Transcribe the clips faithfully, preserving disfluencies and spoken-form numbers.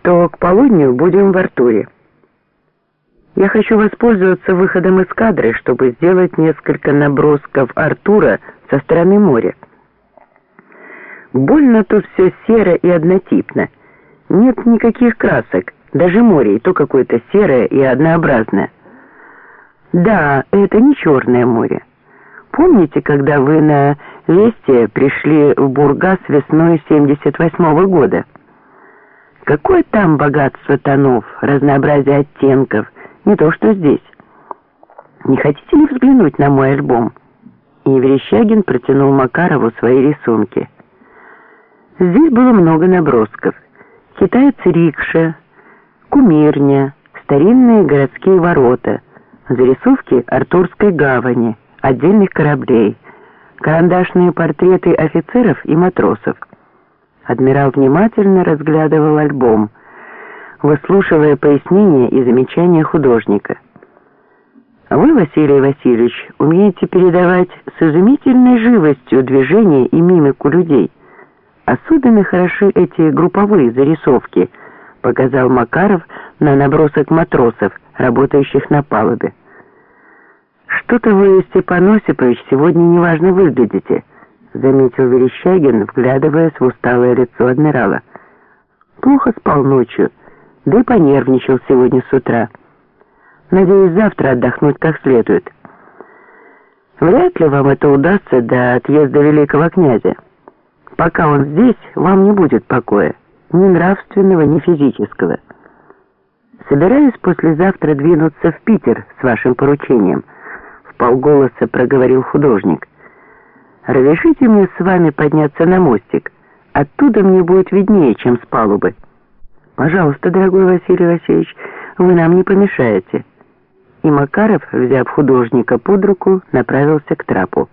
то к полудню будем в Артуре. Я хочу воспользоваться выходом эскадры, чтобы сделать несколько набросков Артура со стороны моря. Больно тут все серо и однотипно. Нет никаких красок, даже море и то какое-то серое и однообразное. Да, это не Черное море. Помните, когда вы на Весте пришли в Бургас весной семьдесят восьмого года? Какое там богатство тонов, разнообразие оттенков, не то что здесь. Не хотите ли взглянуть на мой альбом? И Верещагин протянул Макарову свои рисунки. Здесь было много набросков. Китаец-рикша, кумирня, старинные городские ворота, зарисовки Артурской гавани, отдельных кораблей, карандашные портреты офицеров и матросов. Адмирал внимательно разглядывал альбом, выслушивая пояснения и замечания художника. Вы, Василий Васильевич, умеете передавать с изумительной живостью движения и мимику людей. Особенно хороши эти групповые зарисовки, показал Макаров на набросок матросов, работающих на палубе. Что-то вы, Степан Осипович, сегодня неважно выглядите, заметил Верещагин, вглядываясь в усталое лицо адмирала. Плохо спал ночью, да и понервничал сегодня с утра. Надеюсь, завтра отдохнуть как следует. Вряд ли вам это удастся до отъезда великого князя. Пока он здесь, вам не будет покоя, ни нравственного, ни физического. Собираюсь послезавтра двинуться в Питер с вашим поручением, вполголоса проговорил художник. Разрешите мне с вами подняться на мостик, оттуда мне будет виднее, чем с палубы. Пожалуйста, дорогой Василий Васильевич, вы нам не помешаете. И Макаров, взяв художника под руку, направился к трапу.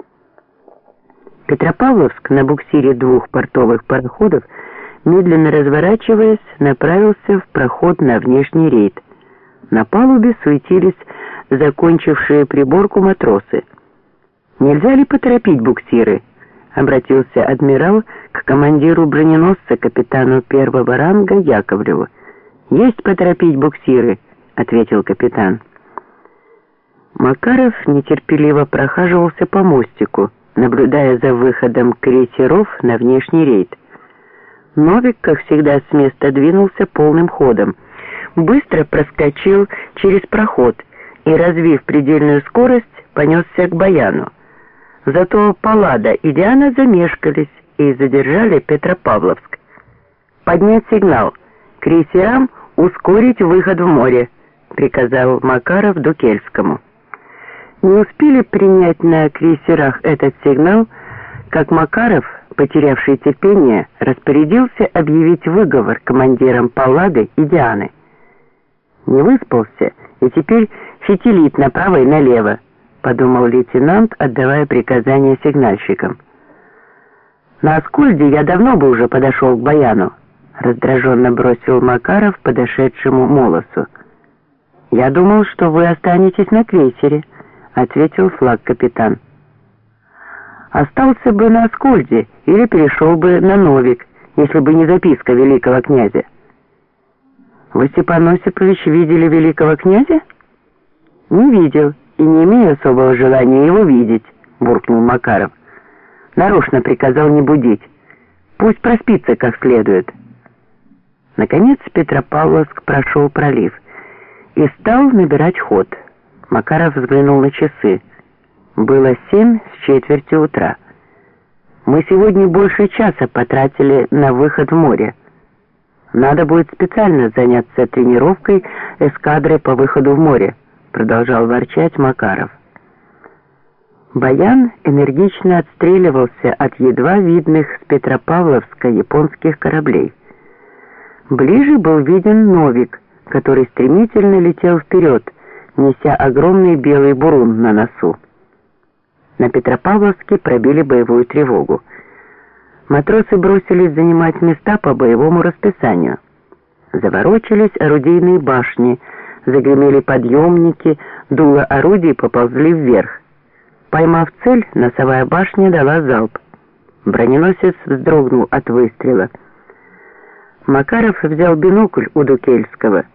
Петропавловск на буксире двух портовых пароходов, медленно разворачиваясь, направился в проход на внешний рейд. На палубе суетились закончившие приборку матросы. «Нельзя ли поторопить буксиры?» — обратился адмирал к командиру броненосца, капитану первого ранга Яковлеву. «Есть поторопить буксиры», — ответил капитан. Макаров нетерпеливо прохаживался по мостику, наблюдая за выходом крейсеров на внешний рейд. Новик, как всегда, с места двинулся полным ходом, быстро проскочил через проход и, развив предельную скорость, понесся к Баяну. Зато Паллада и Диана замешкались и задержали Петропавловск. «Поднять сигнал! Крейсерам ускорить выход в море!» — приказал Макаров Дукельскому. Не успели принять на крейсерах этот сигнал, как Макаров, потерявший терпение, распорядился объявить выговор командирам Паллады и Дианы. «Не выспался и теперь фитилит направо и налево», — подумал лейтенант, отдавая приказания сигнальщикам. «На Аскольде я давно бы уже подошел к Баяну», — раздраженно бросил Макаров подошедшему Молосу. «Я думал, что вы останетесь на крейсере», — ответил флаг-капитан. «Остался бы на Аскольде или перешел бы на Новик, если бы не записка великого князя». «Вы, Степан Осипович, видели великого князя?» «Не видел и не имею особого желания его видеть», — буркнул Макаров. «Нарочно приказал не будить. Пусть проспится как следует». Наконец Петропавловск прошел пролив и стал набирать ход. Макаров взглянул на часы. Было семь с четвертью утра. «Мы сегодня больше часа потратили на выход в море. Надо будет специально заняться тренировкой эскадры по выходу в море», — продолжал ворчать Макаров. Баян энергично отстреливался от едва видных с Петропавловска японских кораблей. Ближе был виден Новик, который стремительно летел вперед, неся огромный белый бурун на носу. На Петропавловске пробили боевую тревогу. Матросы бросились занимать места по боевому расписанию. Заворочились орудийные башни, загремели подъемники, дула орудий поползли вверх. Поймав цель, носовая башня дала залп. Броненосец вздрогнул от выстрела. Макаров взял бинокль у Дукельского